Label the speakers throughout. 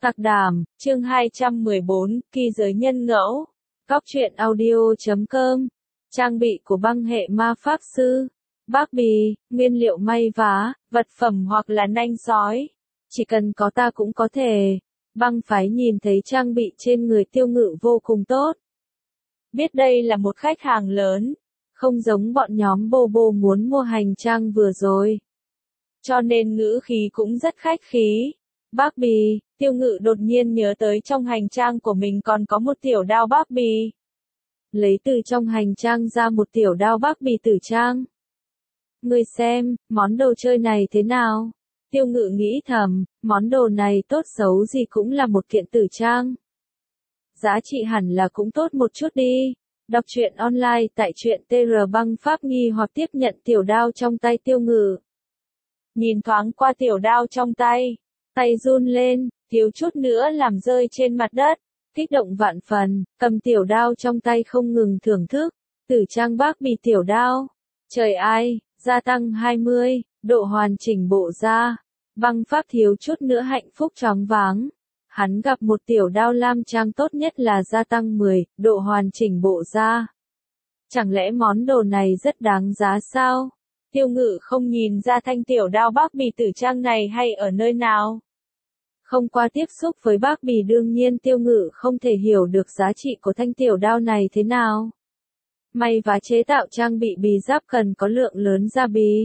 Speaker 1: Tạc Đàm, chương 214, Kỳ giới nhân ngẫu. Góc truyện audio.com. Trang bị của băng hệ ma pháp sư. Bác bì, nguyên liệu may vá, vật phẩm hoặc là nanh sói. Chỉ cần có ta cũng có thể. Băng phái nhìn thấy trang bị trên người Tiêu Ngự vô cùng tốt. Biết đây là một khách hàng lớn. Không giống bọn nhóm bô bô muốn mua hành trang vừa rồi. Cho nên ngữ khí cũng rất khách khí. Bác bì, Tiêu Ngự đột nhiên nhớ tới trong hành trang của mình còn có một tiểu đao bác bì. Lấy từ trong hành trang ra một tiểu đao bác bì tử trang. Người xem, món đồ chơi này thế nào? Tiêu Ngự nghĩ thầm, món đồ này tốt xấu gì cũng là một kiện tử trang. Giá trị hẳn là cũng tốt một chút đi. Đọc truyện online tại truyện TR Băng Pháp nghi hoặc tiếp nhận tiểu đao trong tay Tiêu Ngự. Nhìn thoáng qua tiểu đao trong tay. Tay run lên, thiếu chút nữa làm rơi trên mặt đất, kích động vạn phần, cầm tiểu đao trong tay không ngừng thưởng thức, tử trang bác bì tiểu đao. Trời ai, gia tăng 20, độ hoàn chỉnh bộ da. Băng Pháp thiếu chút nữa hạnh phúc choáng váng. Hắn gặp một tiểu đao lam trang tốt nhất là gia tăng 10, độ hoàn chỉnh bộ da. Chẳng lẽ món đồ này rất đáng giá sao? Tiêu Ngự không nhìn ra thanh tiểu đao bác bì tử trang này hay ở nơi nào. Không qua tiếp xúc với bác bì đương nhiên Tiêu Ngự không thể hiểu được giá trị của thanh tiểu đao này thế nào. May và chế tạo trang bị bì giáp cần có lượng lớn da bì.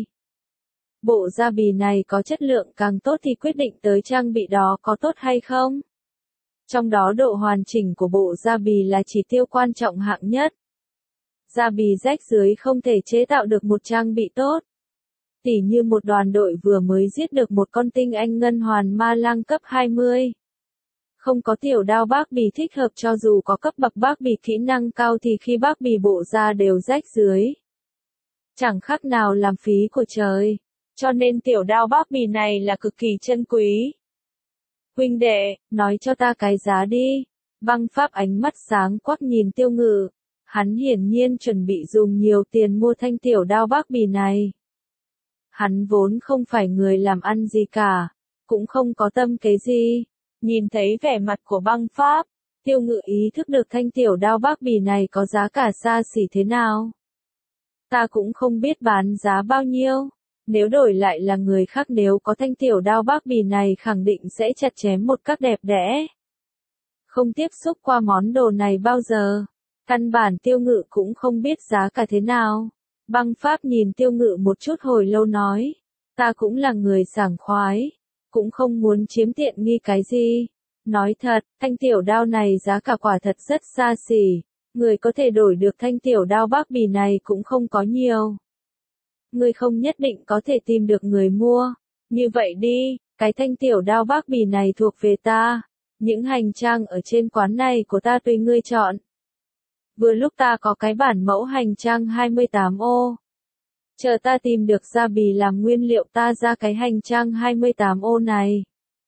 Speaker 1: Bộ da bì này có chất lượng càng tốt thì quyết định tới trang bị đó có tốt hay không. Trong đó độ hoàn chỉnh của bộ da bì là chỉ tiêu quan trọng hạng nhất. Da bì rách dưới không thể chế tạo được một trang bị tốt. Tỉ như một đoàn đội vừa mới giết được một con tinh anh ngân hoàn ma lang cấp 20. Không có tiểu đao bác bì thích hợp cho dù có cấp bậc bác bì kỹ năng cao thì khi bác bì bộ da đều rách dưới. Chẳng khác nào làm phí của trời. Cho nên tiểu đao bác bì này là cực kỳ chân quý. Huynh đệ, nói cho ta cái giá đi. Băng Pháp ánh mắt sáng quắc nhìn Tiêu Ngự. Hắn hiển nhiên chuẩn bị dùng nhiều tiền mua thanh tiểu đao bác bì này. Hắn vốn không phải người làm ăn gì cả, cũng không có tâm kế gì. Nhìn thấy vẻ mặt của Băng Pháp, Tiêu Ngự ý thức được thanh tiểu đao bác bì này có giá cả xa xỉ thế nào. Ta cũng không biết bán giá bao nhiêu, nếu đổi lại là người khác nếu có thanh tiểu đao bác bì này khẳng định sẽ chặt chém một cách đẹp đẽ. Không tiếp xúc qua món đồ này bao giờ, căn bản Tiêu Ngự cũng không biết giá cả thế nào. Băng Pháp nhìn Tiêu Ngự một chút hồi lâu nói, ta cũng là người sảng khoái, cũng không muốn chiếm tiện nghi cái gì. Nói thật, thanh tiểu đao này giá cả quả thật rất xa xỉ, người có thể đổi được thanh tiểu đao bác bì này cũng không có nhiều. Người không nhất định có thể tìm được người mua, như vậy đi, cái thanh tiểu đao bác bì này thuộc về ta, những hành trang ở trên quán này của ta tùy ngươi chọn. Vừa lúc ta có cái bản mẫu hành trang 28 ô. Chờ ta tìm được da bì làm nguyên liệu ta ra cái hành trang 28 ô này.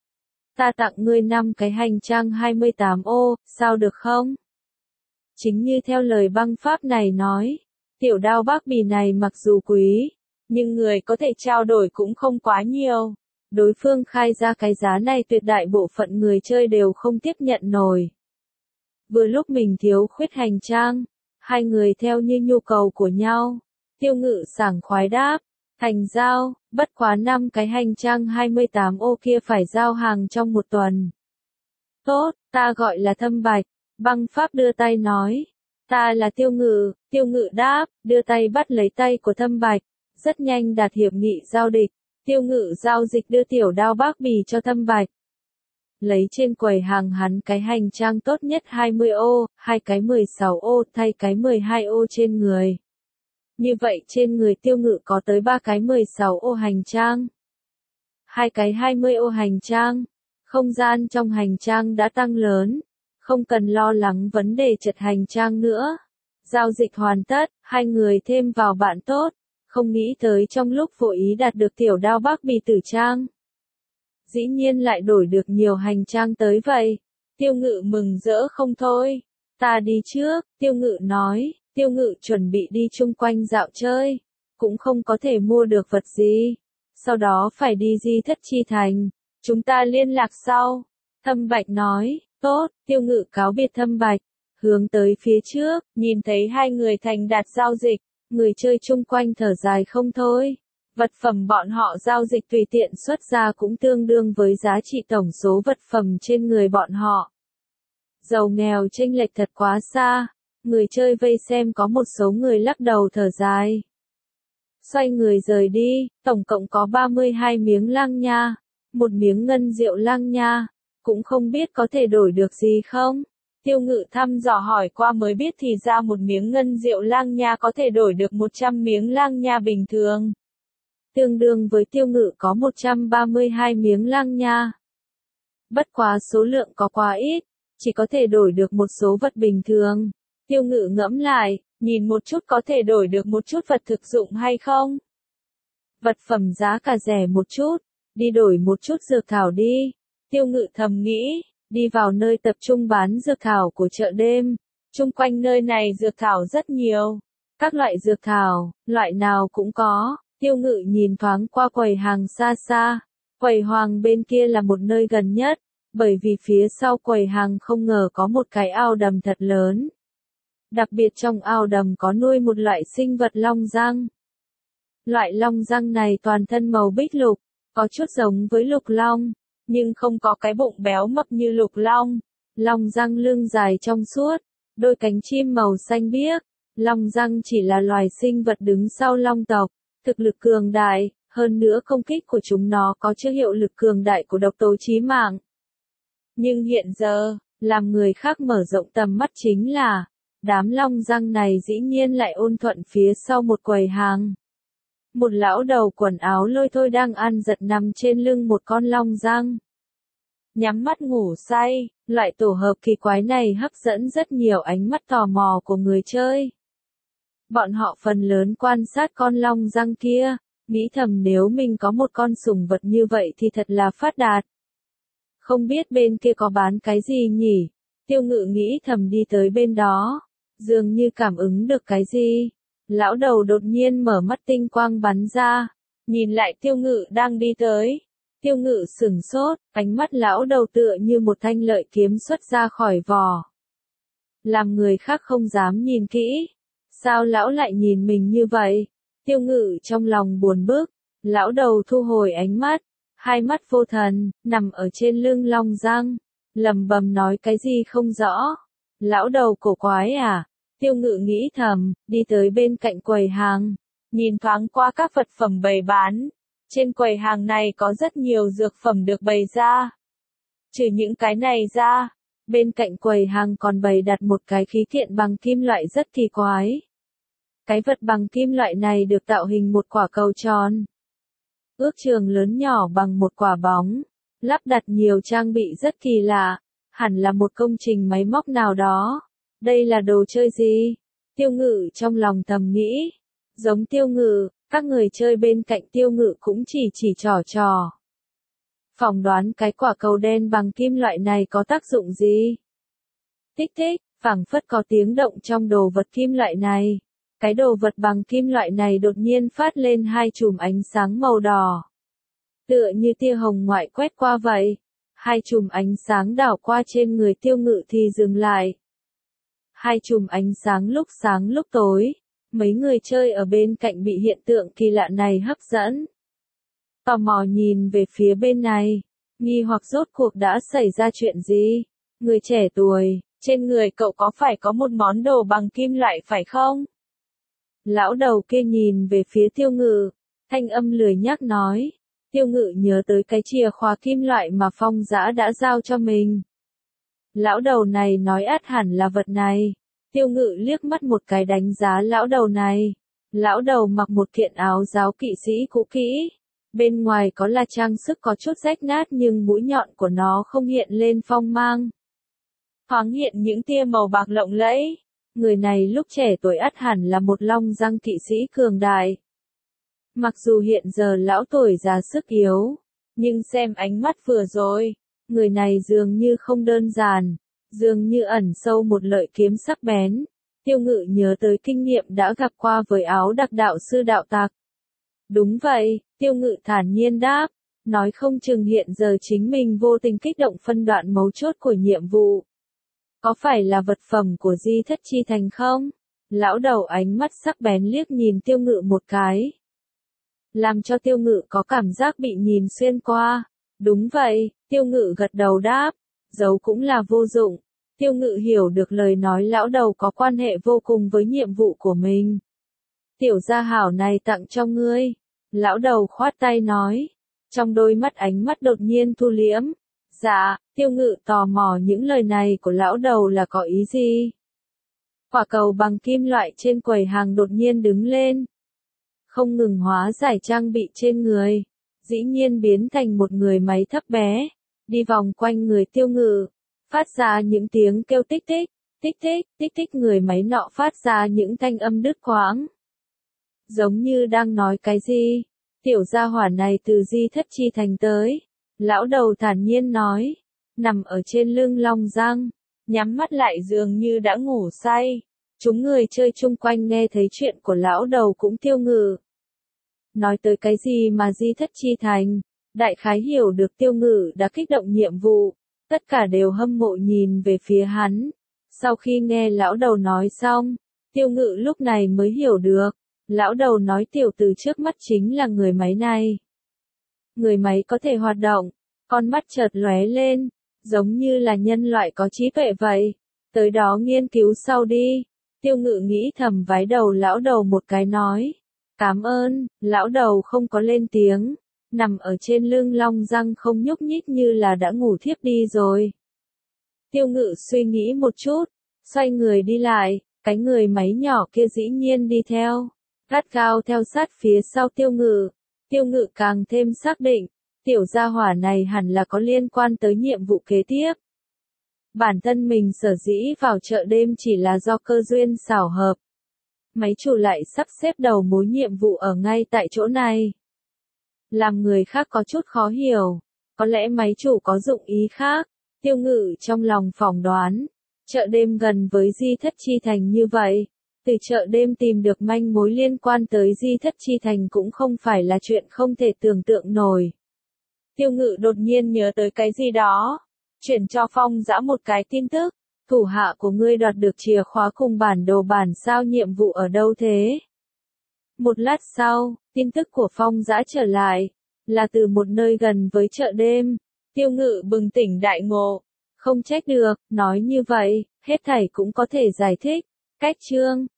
Speaker 1: Ta tặng ngươi 5 cái hành trang 28 ô, sao được không? Chính như theo lời Băng Pháp này nói, tiểu đao bác bì này mặc dù quý, nhưng người có thể trao đổi cũng không quá nhiều. Đối phương khai ra cái giá này tuyệt đại bộ phận người chơi đều không tiếp nhận nổi. Vừa lúc mình thiếu khuyết hành trang, hai người theo như nhu cầu của nhau. Tiêu Ngự sảng khoái đáp, thành giao, bất quá 5 cái hành trang 28 ô kia phải giao hàng trong một tuần. Tốt, ta gọi là Thâm Bạch. Băng Pháp đưa tay nói, ta là Tiêu Ngự. Tiêu Ngự đáp, đưa tay bắt lấy tay của Thâm Bạch, rất nhanh đạt hiệp nghị giao dịch. Tiêu Ngự giao dịch đưa tiểu đao bác bì cho Thâm Bạch. Lấy trên quầy hàng hắn cái hành trang tốt nhất 20 ô, 2 cái 16 ô thay cái 12 ô trên người. Như vậy trên người Tiêu Ngự có tới 3 cái 16 ô hành trang. 2 cái 20 ô hành trang. Không gian trong hành trang đã tăng lớn. Không cần lo lắng vấn đề chật hành trang nữa. Giao dịch hoàn tất, hai người thêm vào bạn tốt. Không nghĩ tới trong lúc vô ý đạt được tiểu đao bác bì tử trang. Dĩ nhiên lại đổi được nhiều hành trang tới vậy. Tiêu Ngự mừng rỡ không thôi. Ta đi trước, Tiêu Ngự nói. Tiêu Ngự chuẩn bị đi chung quanh dạo chơi. Cũng không có thể mua được vật gì. Sau đó phải đi Di Thất Chi Thành. Chúng ta liên lạc sau. Thâm Bạch nói, tốt, Tiêu Ngự cáo biệt Thâm Bạch, hướng tới phía trước, nhìn thấy hai người thành đạt giao dịch, người chơi chung quanh thở dài không thôi. Vật phẩm bọn họ giao dịch tùy tiện xuất ra cũng tương đương với giá trị tổng số vật phẩm trên người bọn họ. Giàu nghèo chênh lệch thật quá xa, người chơi vây xem có một số người lắc đầu thở dài. Xoay người rời đi, tổng cộng có 32 miếng lang nha, một miếng ngân diệu lang nha, cũng không biết có thể đổi được gì không? Tiêu Ngự thăm dò hỏi qua mới biết thì ra một miếng ngân diệu lang nha có thể đổi được 100 miếng lang nha bình thường. Tương đương với Tiêu Ngự có 132 miếng lang nha. Bất quá số lượng có quá ít, chỉ có thể đổi được một số vật bình thường. Tiêu Ngự ngẫm lại, nhìn một chút có thể đổi được một chút vật thực dụng hay không? Vật phẩm giá cả rẻ một chút, đi đổi một chút dược thảo đi. Tiêu Ngự thầm nghĩ, đi vào nơi tập trung bán dược thảo của chợ đêm. Chung quanh nơi này dược thảo rất nhiều. Các loại dược thảo, loại nào cũng có. Tiêu Ngự nhìn thoáng qua quầy hàng xa xa. Quầy hàng bên kia là một nơi gần nhất, bởi vì phía sau quầy hàng không ngờ có một cái ao đầm thật lớn. Đặc biệt trong ao đầm có nuôi một loại sinh vật long răng. Loại long răng này toàn thân màu bích lục, có chút giống với lục long, nhưng không có cái bụng béo mập như lục long. Long răng lưng dài trong suốt, đôi cánh chim màu xanh biếc. Long răng chỉ là loài sinh vật đứng sau long tộc, thực lực cường đại, hơn nữa công kích của chúng nó có chứa hiệu lực cường đại của độc tố chí mạng. Nhưng hiện giờ, làm người khác mở rộng tầm mắt chính là, đám long răng này dĩ nhiên lại ôn thuận phía sau một quầy hàng. Một lão đầu quần áo lôi thôi đang ăn giật nằm trên lưng một con long răng. Nhắm mắt ngủ say, loại tổ hợp kỳ quái này hấp dẫn rất nhiều ánh mắt tò mò của người chơi. Bọn họ phần lớn quan sát con long răng kia, nghĩ thầm nếu mình có một con sủng vật như vậy thì thật là phát đạt. Không biết bên kia có bán cái gì nhỉ? Tiêu Ngự nghĩ thầm đi tới bên đó, dường như cảm ứng được cái gì. Lão đầu đột nhiên mở mắt tinh quang bắn ra, nhìn lại Tiêu Ngự đang đi tới. Tiêu Ngự sửng sốt, ánh mắt lão đầu tựa như một thanh lợi kiếm xuất ra khỏi vỏ. Làm người khác không dám nhìn kỹ. Sao lão lại nhìn mình như vậy? Tiêu Ngự trong lòng buồn bực, lão đầu thu hồi ánh mắt, hai mắt vô thần, nằm ở trên lưng long răng, lầm bầm nói cái gì không rõ. Lão đầu cổ quái à? Tiêu Ngự nghĩ thầm, đi tới bên cạnh quầy hàng, nhìn thoáng qua các vật phẩm bày bán. Trên quầy hàng này có rất nhiều dược phẩm được bày ra. Trừ những cái này ra, bên cạnh quầy hàng còn bày đặt một cái khí kiện bằng kim loại rất kỳ quái. Cái vật bằng kim loại này được tạo hình một quả cầu tròn. Ước chừng lớn nhỏ bằng một quả bóng, lắp đặt nhiều trang bị rất kỳ lạ, hẳn là một công trình máy móc nào đó. Đây là đồ chơi gì? Tiêu Ngự trong lòng thầm nghĩ. Giống Tiêu Ngự, các người chơi bên cạnh Tiêu Ngự cũng chỉ trò. Phỏng đoán cái quả cầu đen bằng kim loại này có tác dụng gì? Tích tích, phảng phất có tiếng động trong đồ vật kim loại này. Cái đồ vật bằng kim loại này đột nhiên phát lên hai chùm ánh sáng màu đỏ. Tựa như tia hồng ngoại quét qua vậy. Hai chùm ánh sáng đảo qua trên người Tiêu Ngự thì dừng lại. Hai chùm ánh sáng lúc tối. Mấy người chơi ở bên cạnh bị hiện tượng kỳ lạ này hấp dẫn. Tò mò nhìn về phía bên này. Nghi hoặc rốt cuộc đã xảy ra chuyện gì? Người trẻ tuổi, trên người cậu có phải có một món đồ bằng kim loại phải không? Lão đầu kia nhìn về phía Tiêu Ngự, thanh âm lười nhác nói. Tiêu Ngự nhớ tới cái chìa khóa kim loại mà Phong Dã đã giao cho mình. Lão đầu này nói ắt hẳn là vật này. Tiêu Ngự liếc mắt một cái đánh giá lão đầu này. Lão đầu mặc một kiện áo giáo kỵ sĩ cũ kỹ. Bên ngoài có là trang sức có chút rách nát nhưng mũi nhọn của nó không hiện lên phong mang. Thoáng hiện những tia màu bạc lộng lẫy. Người này lúc trẻ tuổi ắt hẳn là một long răng kỵ sĩ cường đại. Mặc dù hiện giờ lão tuổi già sức yếu, nhưng xem ánh mắt vừa rồi, người này dường như không đơn giản, dường như ẩn sâu một lợi kiếm sắc bén. Tiêu Ngự nhớ tới kinh nghiệm đã gặp qua với áo đặc đạo sư đạo tặc. Đúng vậy, Tiêu Ngự thản nhiên đáp, nói không chừng hiện giờ chính mình vô tình kích động phân đoạn mấu chốt của nhiệm vụ. Có phải là vật phẩm của Di Thất Chi Thành không? Lão đầu ánh mắt sắc bén liếc nhìn Tiêu Ngự một cái. Làm cho Tiêu Ngự có cảm giác bị nhìn xuyên qua. Đúng vậy, Tiêu Ngự gật đầu đáp. Giấu cũng là vô dụng. Tiêu Ngự hiểu được lời nói lão đầu có quan hệ vô cùng với nhiệm vụ của mình. Tiểu gia hảo này tặng cho ngươi. Lão đầu khoát tay nói. Trong đôi mắt ánh mắt đột nhiên thu liễm. Dạ, Tiêu Ngự tò mò những lời này của lão đầu là có ý gì? Quả cầu bằng kim loại trên quầy hàng đột nhiên đứng lên. Không ngừng hóa giải trang bị trên người. Dĩ nhiên biến thành một người máy thấp bé. Đi vòng quanh người Tiêu Ngự. Phát ra những tiếng kêu tích tích, tích tích, tích tích, người máy nọ phát ra những thanh âm đứt quãng. Giống như đang nói cái gì? Tiểu gia hỏa này từ Di Thất Chi Thành tới. Lão đầu thản nhiên nói. Nằm ở trên lưng Long Giang. Nhắm mắt lại dường như đã ngủ say. Chúng người chơi chung quanh nghe thấy chuyện của lão đầu cũng Tiêu Ngự. Nói tới cái gì mà Di Thất Chi Thành? Đại khái hiểu được Tiêu Ngự đã kích động nhiệm vụ. Tất cả đều hâm mộ nhìn về phía hắn. Sau khi nghe lão đầu nói xong, Tiêu Ngự lúc này mới hiểu được. Lão đầu nói tiểu tử trước mắt chính là người máy này. Người máy có thể hoạt động, con mắt chợt lóe lên, giống như là nhân loại có trí tuệ vậy. Tới đó nghiên cứu sau đi. Tiêu Ngự nghĩ thầm vái đầu lão đầu một cái nói. Cảm ơn, lão đầu không có lên tiếng. Nằm ở trên lưng Long Giang không nhúc nhích như là đã ngủ thiếp đi rồi. Tiêu Ngự suy nghĩ một chút, xoay người đi lại, cái người máy nhỏ kia dĩ nhiên đi theo, gắt gao theo sát phía sau Tiêu Ngự. Tiêu Ngự càng thêm xác định, tiểu gia hỏa này hẳn là có liên quan tới nhiệm vụ kế tiếp. Bản thân mình sở dĩ vào chợ đêm chỉ là do cơ duyên xảo hợp. Máy chủ lại sắp xếp đầu mối nhiệm vụ ở ngay tại chỗ này. Làm người khác có chút khó hiểu, có lẽ máy chủ có dụng ý khác. Tiêu Ngự trong lòng phỏng đoán, chợ đêm gần với Di Thất Chi Thành như vậy, từ chợ đêm tìm được manh mối liên quan tới Di Thất Chi Thành cũng không phải là chuyện không thể tưởng tượng nổi. Tiêu Ngự đột nhiên nhớ tới cái gì đó, chuyển cho Phong Dã một cái tin tức, thủ hạ của ngươi đoạt được chìa khóa cùng bản đồ bản sao nhiệm vụ ở đâu thế? Một lát sau, tin tức của Phong Dã trở lại, là từ một nơi gần với chợ đêm. Tiêu Ngự bừng tỉnh đại ngộ, không trách được, nói như vậy, hết thảy cũng có thể giải thích. Cách chương